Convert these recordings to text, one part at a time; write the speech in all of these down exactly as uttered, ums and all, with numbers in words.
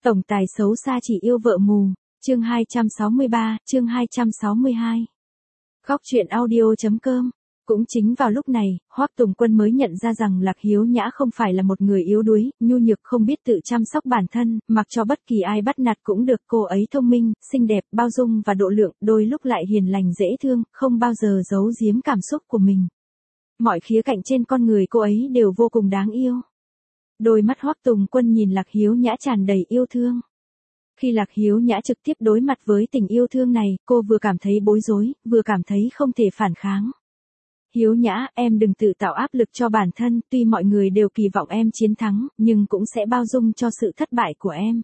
Tổng tài xấu xa chỉ yêu vợ mù, chương hai trăm sáu mươi ba, chương hai trăm sáu mươi hai. Khóc chuyện audio chấm com. Cũng chính vào lúc này, Hoắc Tùng Quân mới nhận ra rằng Lạc Hiếu Nhã không phải là một người yếu đuối, nhu nhược không biết tự chăm sóc bản thân, mặc cho bất kỳ ai bắt nạt cũng được. Cô ấy thông minh, xinh đẹp, bao dung và độ lượng, đôi lúc lại hiền lành dễ thương, không bao giờ giấu giếm cảm xúc của mình. Mọi khía cạnh trên con người cô ấy đều vô cùng đáng yêu. Đôi mắt Hoắc Tùng Quân nhìn Lạc Hiếu Nhã tràn đầy yêu thương. Khi Lạc Hiếu Nhã trực tiếp đối mặt với tình yêu thương này, cô vừa cảm thấy bối rối, vừa cảm thấy không thể phản kháng. Hiếu Nhã, em đừng tự tạo áp lực cho bản thân, tuy mọi người đều kỳ vọng em chiến thắng, nhưng cũng sẽ bao dung cho sự thất bại của em.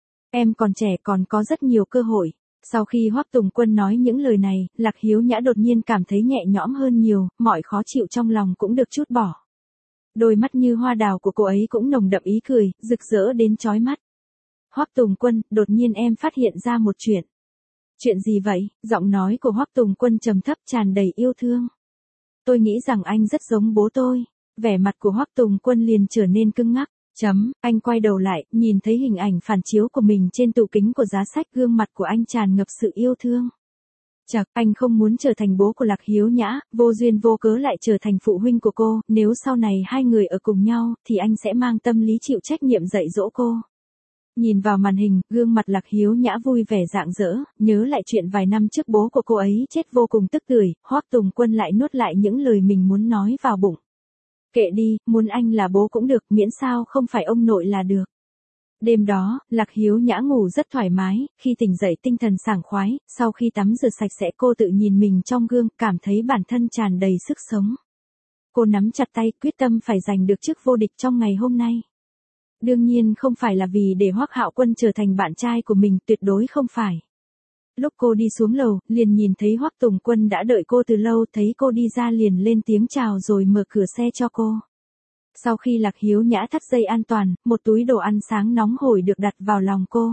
Em còn trẻ còn có rất nhiều cơ hội. Sau khi Hoắc Tùng Quân nói những lời này, Lạc Hiếu Nhã đột nhiên cảm thấy nhẹ nhõm hơn nhiều, mọi khó chịu trong lòng cũng được trút bỏ. Đôi mắt như hoa đào của cô ấy cũng nồng đậm ý cười, rực rỡ đến chói mắt. Hoắc Tùng Quân, đột nhiên em phát hiện ra một chuyện. Chuyện gì vậy? Giọng nói của Hoắc Tùng Quân trầm thấp tràn đầy yêu thương. Tôi nghĩ rằng anh rất giống bố tôi. Vẻ mặt của Hoắc Tùng Quân liền trở nên cứng ngắc. Chấm, anh quay đầu lại, nhìn thấy hình ảnh phản chiếu của mình trên tủ kính của giá sách, gương mặt của anh tràn ngập sự yêu thương. Chật, anh không muốn trở thành bố của Lạc Hiếu Nhã, vô duyên vô cớ lại trở thành phụ huynh của cô, nếu sau này hai người ở cùng nhau, thì anh sẽ mang tâm lý chịu trách nhiệm dạy dỗ cô. Nhìn vào màn hình, gương mặt Lạc Hiếu Nhã vui vẻ rạng rỡ, nhớ lại chuyện vài năm trước bố của cô ấy chết vô cùng tức tưởi, Hoắc Tùng Quân lại nuốt lại những lời mình muốn nói vào bụng. Kệ đi, muốn anh là bố cũng được, miễn sao không phải ông nội là được. Đêm đó, Lạc Hiếu Nhã ngủ rất thoải mái, khi tỉnh dậy tinh thần sảng khoái, sau khi tắm rửa sạch sẽ cô tự nhìn mình trong gương, cảm thấy bản thân tràn đầy sức sống. Cô nắm chặt tay, quyết tâm phải giành được chức vô địch trong ngày hôm nay. Đương nhiên không phải là vì để Hoắc Hạo Quân trở thành bạn trai của mình, tuyệt đối không phải. Lúc cô đi xuống lầu, liền nhìn thấy Hoắc Tùng Quân đã đợi cô từ lâu, thấy cô đi ra liền lên tiếng chào rồi mở cửa xe cho cô. Sau khi Lạc Hiếu Nhã thắt dây an toàn, một túi đồ ăn sáng nóng hổi được đặt vào lòng cô.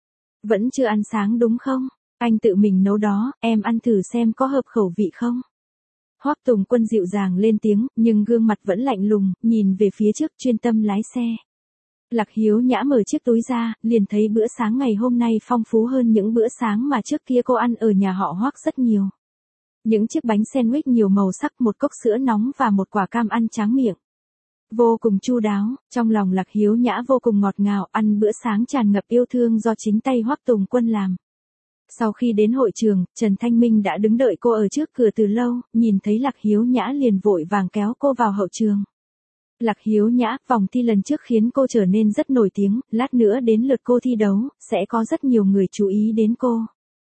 Vẫn chưa ăn sáng đúng không? Anh tự mình nấu đó, em ăn thử xem có hợp khẩu vị không? Hoắc Tùng Quân dịu dàng lên tiếng, nhưng gương mặt vẫn lạnh lùng, nhìn về phía trước chuyên tâm lái xe. Lạc Hiếu Nhã mở chiếc túi ra, liền thấy bữa sáng ngày hôm nay phong phú hơn những bữa sáng mà trước kia cô ăn ở nhà họ Hoắc rất nhiều. Những chiếc bánh sandwich nhiều màu sắc, một cốc sữa nóng và một quả cam ăn tráng miệng. Vô cùng chu đáo, trong lòng Lạc Hiếu Nhã vô cùng ngọt ngào, ăn bữa sáng tràn ngập yêu thương do chính tay Hoắc Tùng Quân làm. Sau khi đến hội trường, Trần Thanh Minh đã đứng đợi cô ở trước cửa từ lâu, nhìn thấy Lạc Hiếu Nhã liền vội vàng kéo cô vào hậu trường. Lạc Hiếu Nhã, vòng thi lần trước khiến cô trở nên rất nổi tiếng, lát nữa đến lượt cô thi đấu, sẽ có rất nhiều người chú ý đến cô.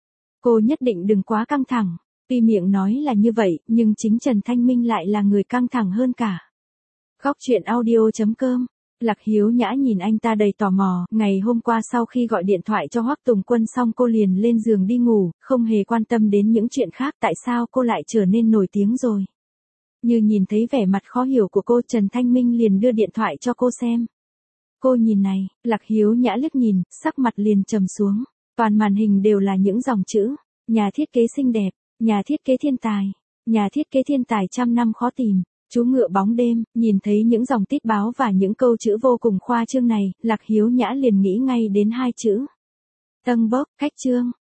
Cô nhất định đừng quá căng thẳng. Tuy miệng nói là như vậy, nhưng chính Trần Thanh Minh lại là người căng thẳng hơn cả. Khóc chuyện audio chấm com. Lạc Hiếu Nhã nhìn anh ta đầy tò mò, ngày hôm qua sau khi gọi điện thoại cho Hoắc Tùng Quân xong cô liền lên giường đi ngủ, không hề quan tâm đến những chuyện khác, tại sao cô lại trở nên nổi tiếng rồi. Như nhìn thấy vẻ mặt khó hiểu của cô, Trần Thanh Minh liền đưa điện thoại cho cô xem. Cô nhìn này, Lạc Hiếu Nhã liếc nhìn, sắc mặt liền trầm xuống. Toàn màn hình đều là những dòng chữ, nhà thiết kế xinh đẹp, nhà thiết kế thiên tài, nhà thiết kế thiên tài trăm năm khó tìm, chú ngựa bóng đêm. Nhìn thấy những dòng tít báo và những câu chữ vô cùng khoa trương này, Lạc Hiếu Nhã liền nghĩ ngay đến hai chữ. Tân bốc, khách trương.